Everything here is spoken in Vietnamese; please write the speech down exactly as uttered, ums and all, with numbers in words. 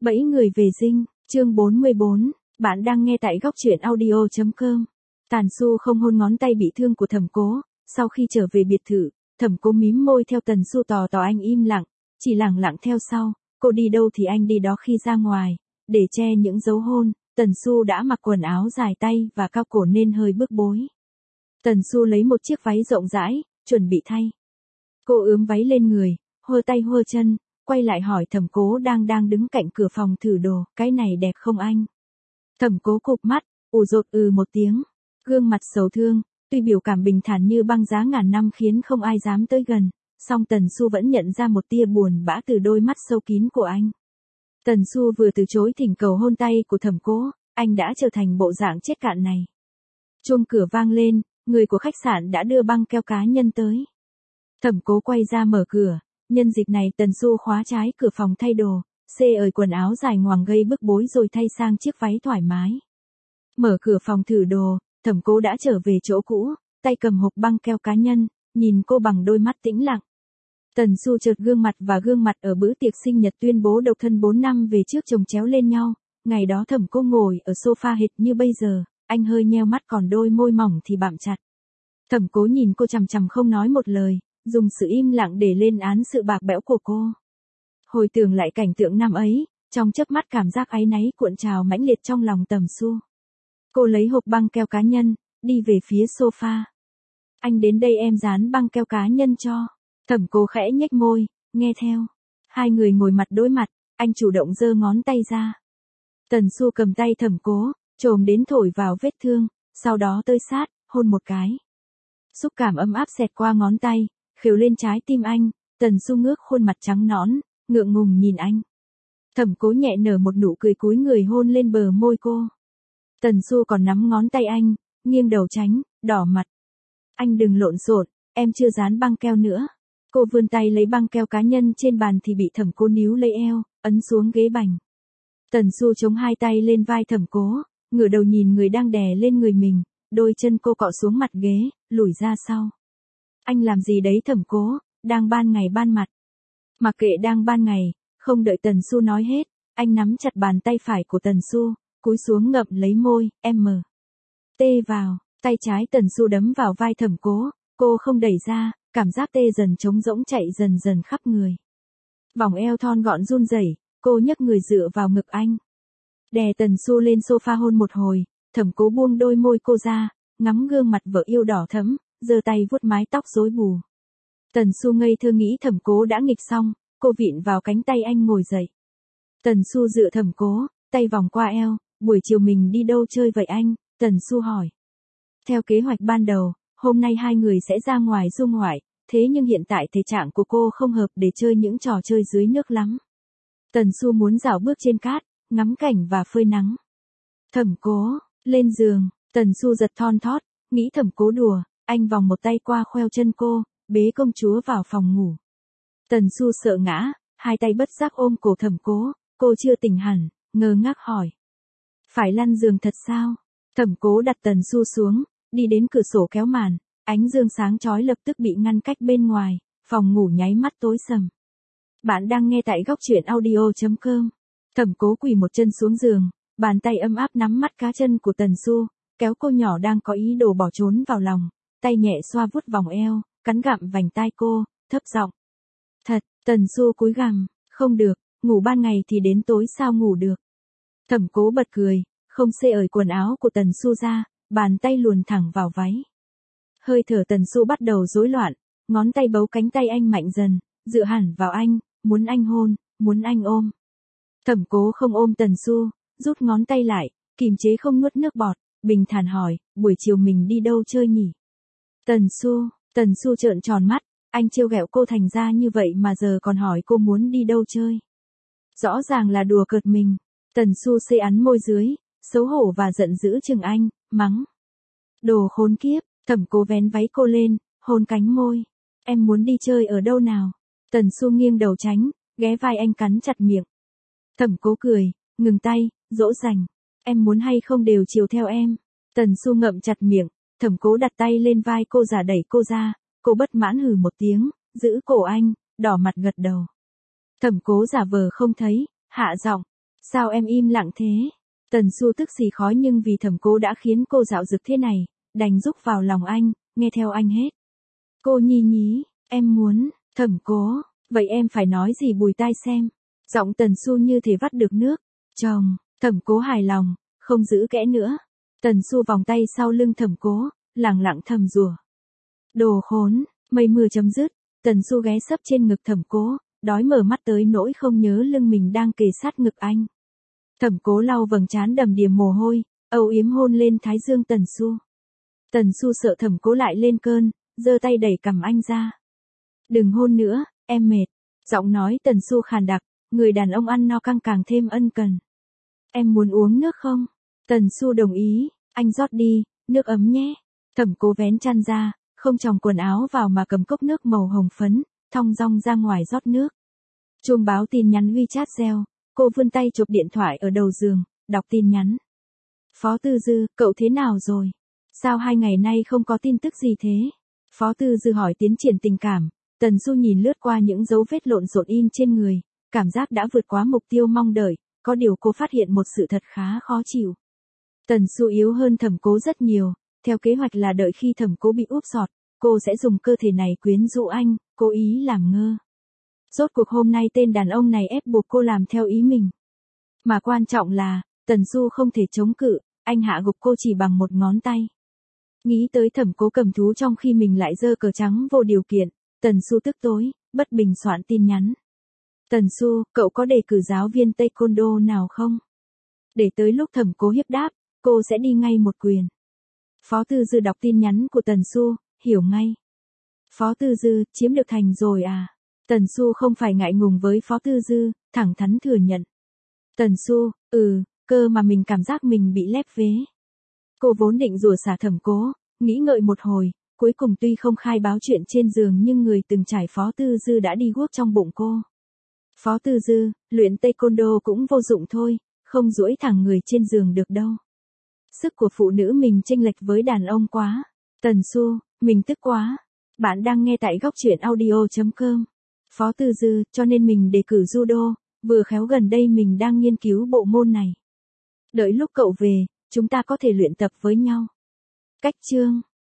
Bẫy người về dinh, chương bốn mươi bốn, bạn đang nghe tại góc truyện audio chấm com. Tàn Su không hôn ngón tay bị thương của Thẩm Cố, sau khi trở về biệt thự, Thẩm Cố mím môi theo Tần Su tỏ tỏ anh im lặng, chỉ lẳng lặng theo sau, cô đi đâu thì anh đi đó. Khi ra ngoài, để che những dấu hôn, Tần Su đã mặc quần áo dài tay và cao cổ nên hơi bức bối. Tần Su lấy một chiếc váy rộng rãi, chuẩn bị thay. Cô ướm váy lên người, hơ tay hơ chân, quay lại hỏi Thẩm Cố đang đang đứng cạnh cửa phòng thử đồ, cái này đẹp không anh? Thẩm Cố cụp mắt, ủ rột ừ một tiếng, gương mặt sầu thương, tuy biểu cảm bình thản như băng giá ngàn năm khiến không ai dám tới gần, song Tần Su vẫn nhận ra một tia buồn bã từ đôi mắt sâu kín của anh. Tần Su vừa từ chối thỉnh cầu hôn tay của Thẩm Cố, anh đã trở thành bộ dạng chết cạn này. Chuông cửa vang lên, người của khách sạn đã đưa băng keo cá nhân tới. Thẩm Cố quay ra mở cửa, nhân dịp này Tần Su khóa trái cửa phòng thay đồ, xê ời quần áo dài ngoằng gây bức bối rồi thay sang chiếc váy thoải mái. Mở cửa phòng thử đồ, Thẩm Cố đã trở về chỗ cũ, tay cầm hộp băng keo cá nhân, nhìn cô bằng đôi mắt tĩnh lặng. Tần Su chợt gương mặt và gương mặt ở bữa tiệc sinh nhật tuyên bố độc thân bốn năm về trước chồng chéo lên nhau, ngày đó Thẩm Cố ngồi ở sofa hệt như bây giờ, anh hơi nheo mắt còn đôi môi mỏng thì bặm chặt. Thẩm Cố nhìn cô chằm chằm không nói một lời, dùng sự im lặng để lên án sự bạc bẽo của cô. Hồi tưởng lại cảnh tượng năm ấy, trong chớp mắt cảm giác áy náy cuộn trào mãnh liệt trong lòng Tần Su. Cô lấy hộp băng keo cá nhân, đi về phía sofa. Anh đến đây em dán băng keo cá nhân cho. Thẩm Cố khẽ nhếch môi, nghe theo. Hai người ngồi mặt đối mặt, anh chủ động giơ ngón tay ra. Tần Su cầm tay Thẩm Cố, chồm đến thổi vào vết thương, sau đó tới sát, hôn một cái. Xúc cảm ấm áp xẹt qua ngón tay, khều lên trái tim anh. Tần Su ngước khuôn mặt trắng nõn, ngượng ngùng nhìn anh. Thẩm Cố nhẹ nở một nụ cười cúi người hôn lên bờ môi cô. Tần Su còn nắm ngón tay anh, nghiêng đầu tránh, đỏ mặt. Anh đừng lộn xộn, em chưa dán băng keo nữa. Cô vươn tay lấy băng keo cá nhân trên bàn thì bị Thẩm Cố níu lấy eo, ấn xuống ghế bành. Tần Su chống hai tay lên vai Thẩm Cố, ngửa đầu nhìn người đang đè lên người mình, đôi chân cô cọ xuống mặt ghế, lùi ra sau. Anh làm gì đấy Thẩm Cố, đang ban ngày ban mặt. Mặc kệ đang ban ngày, không đợi Tần Su nói hết, anh nắm chặt bàn tay phải của Tần Su, cúi xuống ngậm lấy môi, em mờ. Tê vào, tay trái Tần Su đấm vào vai Thẩm Cố, cô không đẩy ra, cảm giác tê dần trống rỗng chạy dần dần khắp người. Vòng eo thon gọn run rẩy, cô nhấc người dựa vào ngực anh. Đè Tần Su lên sofa hôn một hồi, Thẩm Cố buông đôi môi cô ra, ngắm gương mặt vợ yêu đỏ thẫm, giơ tay vuốt mái tóc rối bù. Tần Su ngây thơ nghĩ Thẩm Cố đã nghịch xong, cô vịn vào cánh tay anh ngồi dậy. Tần Su dựa Thẩm Cố, tay vòng qua eo, buổi chiều mình đi đâu chơi vậy anh? Tần Su hỏi. Theo kế hoạch ban đầu, hôm nay hai người sẽ ra ngoài du ngoại, thế nhưng hiện tại thể trạng của cô không hợp để chơi những trò chơi dưới nước lắm. Tần Su muốn dạo bước trên cát, ngắm cảnh và phơi nắng. Thẩm Cố, lên giường, Tần Su giật thon thót, nghĩ Thẩm Cố đùa, anh vòng một tay qua khoeo chân cô, bế công chúa vào phòng ngủ. Tần Su sợ ngã, hai tay bất giác ôm cổ Thẩm Cố, cô chưa tỉnh hẳn, ngơ ngác hỏi. Phải lăn giường thật sao? Thẩm Cố đặt Tần Su xuống, đi đến cửa sổ kéo màn, ánh dương sáng chói lập tức bị ngăn cách bên ngoài, phòng ngủ nháy mắt tối sầm. Bạn đang nghe tại góc truyện audio chấm com. Thẩm Cố quỳ một chân xuống giường, bàn tay ấm áp nắm mắt cá chân của Tần Su, kéo cô nhỏ đang có ý đồ bỏ trốn vào lòng, tay nhẹ xoa vuốt vòng eo, cắn gặm vành tai cô, thấp giọng. Thật, Tần Su cúi gằm, không được, ngủ ban ngày thì đến tối sao ngủ được. Thẩm Cố bật cười, không xê ởi quần áo của Tần Su ra, bàn tay luồn thẳng vào váy. Hơi thở Tần Su bắt đầu rối loạn, ngón tay bấu cánh tay anh mạnh dần, dựa hẳn vào anh, muốn anh hôn, muốn anh ôm. Thẩm Cố không ôm Tần Su, rút ngón tay lại, kìm chế không nuốt nước bọt, bình thản hỏi, buổi chiều mình đi đâu chơi nhỉ? Tần Su, Tần Su trợn tròn mắt, anh trêu ghẹo cô thành ra như vậy mà giờ còn hỏi cô muốn đi đâu chơi. Rõ ràng là đùa cợt mình. Tần Su xê ắn môi dưới, xấu hổ và giận dữ chừng anh, mắng. Đồ khốn kiếp, Thẩm Cố vén váy cô lên, hôn cánh môi. Em muốn đi chơi ở đâu nào? Tần Su nghiêng đầu tránh, ghé vai anh cắn chặt miệng. Thẩm Cố cười, ngừng tay, dỗ dành. Em muốn hay không đều chiều theo em. Tần Su ngậm chặt miệng, Thẩm Cố đặt tay lên vai cô giả đẩy cô ra, cô bất mãn hừ một tiếng, giữ cổ anh, đỏ mặt gật đầu. Thẩm Cố giả vờ không thấy, hạ giọng. Sao em im lặng thế? Tần Xu tức xì khói nhưng vì Thẩm Cố đã khiến cô dạo dực thế này, đành rúc vào lòng anh, nghe theo anh hết. Cô nhí nhí, em muốn, Thẩm Cố, vậy em phải nói gì bùi tai xem. Giọng Tần Xu như thể vắt được nước. Chồng, Thẩm Cố hài lòng, không giữ kẽ nữa. Tần Xu vòng tay sau lưng Thẩm Cố, lẳng lặng thầm rủa. Đồ khốn, mây mưa chấm dứt, Tần Xu ghé sấp trên ngực Thẩm Cố, đói mở mắt tới nỗi không nhớ lưng mình đang kề sát ngực anh. Thẩm Cố lau vầng trán đầm đìa mồ hôi, âu yếm hôn lên thái dương Tần Xu. Tần Xu sợ Thẩm Cố lại lên cơn, giơ tay đẩy cằm anh ra. Đừng hôn nữa, em mệt. Giọng nói Tần Xu khàn đặc, người đàn ông ăn no căng càng thêm ân cần. Em muốn uống nước không? Tần Xu đồng ý, anh rót đi, nước ấm nhé. Thẩm Cố vén chăn ra, không chòng quần áo vào mà cầm cốc nước màu hồng phấn, thong dong ra ngoài rót nước. Chuông báo tin nhắn WeChat reo, cô vươn tay chụp điện thoại ở đầu giường, đọc tin nhắn. Phó Tư Dư, cậu thế nào rồi? Sao hai ngày nay không có tin tức gì thế? Phó Tư Dư hỏi tiến triển tình cảm. Tần Xu nhìn lướt qua những dấu vết lộn xộn in trên người, cảm giác đã vượt quá mục tiêu mong đợi, có điều cô phát hiện một sự thật khá khó chịu. Tần Xu yếu hơn Thẩm Cố rất nhiều, theo kế hoạch là đợi khi Thẩm Cố bị úp sọt, cô sẽ dùng cơ thể này quyến rũ anh, cố ý làm ngơ. Rốt cuộc hôm nay tên đàn ông này ép buộc cô làm theo ý mình. Mà quan trọng là, Tần Xu không thể chống cự, anh hạ gục cô chỉ bằng một ngón tay. Nghĩ tới Thẩm Cố cầm thú trong khi mình lại giơ cờ trắng vô điều kiện, Tần Xu tức tối, bất bình soạn tin nhắn. Tần Xu, cậu có đề cử giáo viên taekwondo nào không? Để tới lúc Thẩm Cố hiếp đáp, cô sẽ đi ngay một quyền. Phó Tư Dư đọc tin nhắn của Tần Xu, hiểu ngay. Phó Tư Dư, chiếm được thành rồi à? Tần Xu không phải ngại ngùng với Phó Tư Dư, thẳng thắn thừa nhận. Tần Xu, ừ, cơ mà mình cảm giác mình bị lép vế. Cô vốn định rủa xả Thẩm Cố, nghĩ ngợi một hồi, cuối cùng tuy không khai báo chuyện trên giường nhưng người từng trải Phó Tư Dư đã đi guốc trong bụng cô. Phó Tư Dư, luyện taekwondo cũng vô dụng thôi, không duỗi thẳng người trên giường được đâu. Sức của phụ nữ mình chênh lệch với đàn ông quá. Tần Xu, mình tức quá. Bạn đang nghe tại góc truyện audio chấm com. Phó Tư Dư, cho nên mình đề cử judo, vừa khéo gần đây mình đang nghiên cứu bộ môn này. Đợi lúc cậu về, chúng ta có thể luyện tập với nhau. Cách chương